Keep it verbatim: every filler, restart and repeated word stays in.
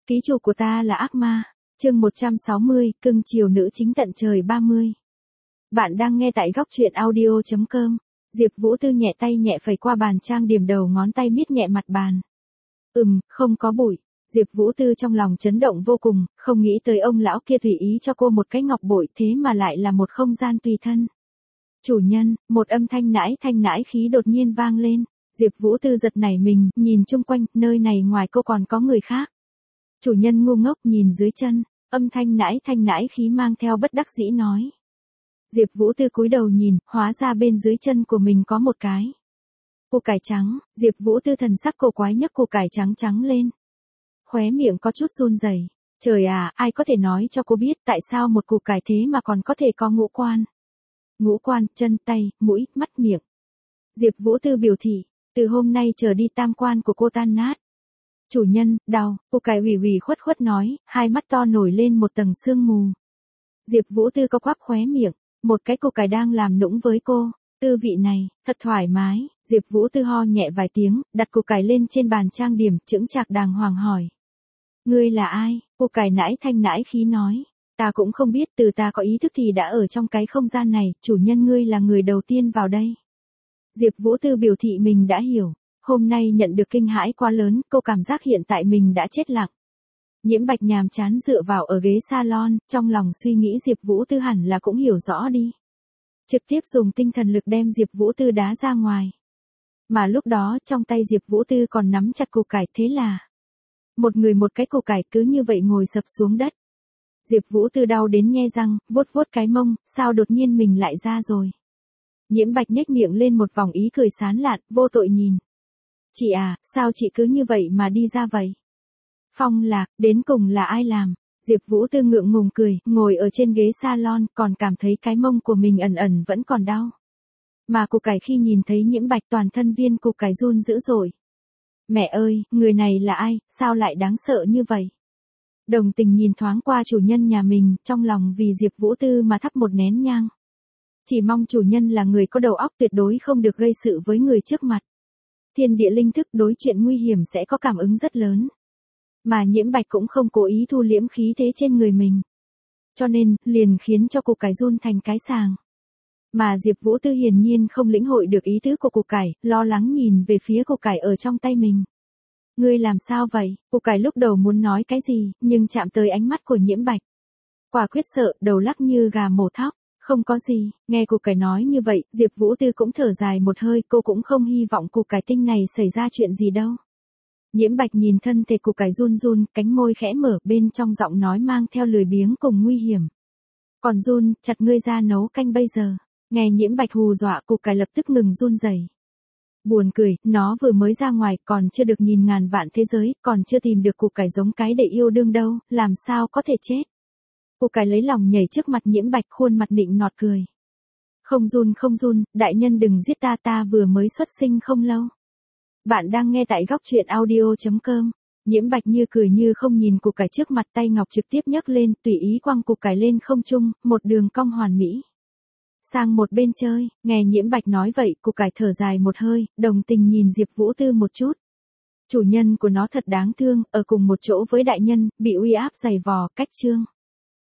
Ký chủ của ta là ác ma. Chương một trăm sáu mươi, cưng chiều nữ chính tận trời ba mươi. Bạn đang nghe tại góc truyện audio chấm com. Diệp Vũ Tư nhẹ tay nhẹ phẩy qua bàn trang điểm, đầu ngón tay miết nhẹ mặt bàn. Ừm, không có bụi. Diệp Vũ Tư trong lòng chấn động vô cùng, không nghĩ tới ông lão kia tùy ý cho cô một cái ngọc bội, thế mà lại là một không gian tùy thân. Chủ nhân, một âm thanh nãi thanh nãi khí đột nhiên vang lên. Diệp Vũ Tư giật nảy mình, nhìn chung quanh, nơi này ngoài cô còn có người khác. Chủ nhân ngu ngốc, nhìn dưới chân, âm thanh nãi thanh nãi khí mang theo bất đắc dĩ nói. Diệp Vũ Tư cúi đầu nhìn, hóa ra bên dưới chân của mình có một cái củ cải trắng. Diệp Vũ Tư thần sắc cổ quái nhấc củ cải trắng trắng lên. Khóe miệng có chút run rẩy. Trời à, ai có thể nói cho cô biết tại sao một củ cải thế mà còn có thể có ngũ quan? Ngũ quan, chân, tay, mũi, mắt, miệng. Diệp Vũ Tư biểu thị, từ hôm nay trở đi tam quan của cô tan nát. Chủ nhân, đau, củ cải ủy ủy khuất khuất nói, hai mắt to nổi lên một tầng sương mù. Diệp Vũ Tư có quắp khóe miệng, một cái củ cải đang làm nũng với cô, tư vị này, thật thoải mái. Diệp Vũ Tư ho nhẹ vài tiếng, đặt củ cải lên trên bàn trang điểm, chững chạc đàng hoàng hỏi. Ngươi là ai? Củ cải nãi thanh nãi khí nói. Ta cũng không biết, từ ta có ý thức thì đã ở trong cái không gian này, chủ nhân ngươi là người đầu tiên vào đây. Diệp Vũ Tư biểu thị mình đã hiểu. Hôm nay nhận được kinh hãi quá lớn, cô cảm giác hiện tại mình đã chết lặng. Nhiễm Bạch nhàm chán dựa vào ở ghế salon, trong lòng suy nghĩ Diệp Vũ Tư hẳn là cũng hiểu rõ đi. Trực tiếp dùng tinh thần lực đem Diệp Vũ Tư đá ra ngoài. Mà lúc đó trong tay Diệp Vũ Tư còn nắm chặt củ cải, thế là một người một cái củ cải cứ như vậy ngồi sập xuống đất. Diệp Vũ Tư đau đến nhe răng, vuốt vuốt cái mông, sao đột nhiên mình lại ra rồi. Nhiễm Bạch nhếch miệng lên một vòng ý cười sán lạn, vô tội nhìn. Chị à, sao chị cứ như vậy mà đi ra vậy? Phong Lạc, đến cùng là ai làm? Diệp Vũ Tư ngượng ngùng cười, ngồi ở trên ghế salon, còn cảm thấy cái mông của mình ẩn ẩn vẫn còn đau. Mà củ cải khi nhìn thấy Nhiễm Bạch toàn thân viên củ cải run dữ dội. Mẹ ơi, người này là ai, sao lại đáng sợ như vậy? Đồng tình nhìn thoáng qua chủ nhân nhà mình, trong lòng vì Diệp Vũ Tư mà thắp một nén nhang. Chỉ mong chủ nhân là người có đầu óc, tuyệt đối không được gây sự với người trước mặt. Thiên địa linh thức đối chuyện nguy hiểm sẽ có cảm ứng rất lớn. Mà Nhiễm Bạch cũng không cố ý thu liễm khí thế trên người mình. Cho nên, liền khiến cho củ cải run thành cái sàng. Mà Diệp Vũ Tư hiển nhiên không lĩnh hội được ý tứ của củ cải, lo lắng nhìn về phía củ cải ở trong tay mình. Ngươi làm sao vậy? Củ cải lúc đầu muốn nói cái gì, nhưng chạm tới ánh mắt của Nhiễm Bạch. Quả quyết sợ, đầu lắc như gà mổ thóc. Không có gì, nghe củ cải nói như vậy, Diệp Vũ Tư cũng thở dài một hơi, cô cũng không hy vọng củ cải tinh này xảy ra chuyện gì đâu. Nhiễm Bạch nhìn thân thể củ cải run run, cánh môi khẽ mở, bên trong giọng nói mang theo lười biếng cùng nguy hiểm. Còn run, chặt ngươi ra nấu canh bây giờ. Nghe Nhiễm Bạch hù dọa, củ cải lập tức ngừng run rẩy. Buồn cười, nó vừa mới ra ngoài, còn chưa được nhìn ngàn vạn thế giới, còn chưa tìm được củ cải giống cái để yêu đương đâu, làm sao có thể chết. Củ cải lấy lòng nhảy trước mặt Nhiễm Bạch, khuôn mặt nịnh nọt cười. Không run không run, đại nhân đừng giết ta, ta vừa mới xuất sinh không lâu. Bạn đang nghe tại góc truyện audio chấm com. Nhiễm Bạch như cười như không nhìn củ cải trước mặt, tay ngọc trực tiếp nhấc lên, tùy ý quăng củ cải lên không trung, một đường cong hoàn mỹ. Sang một bên chơi, nghe Nhiễm Bạch nói vậy, củ cải thở dài một hơi, đồng tình nhìn Diệp Vũ Tư một chút. Chủ nhân của nó thật đáng thương, ở cùng một chỗ với đại nhân, bị uy áp dày vò, cách chương.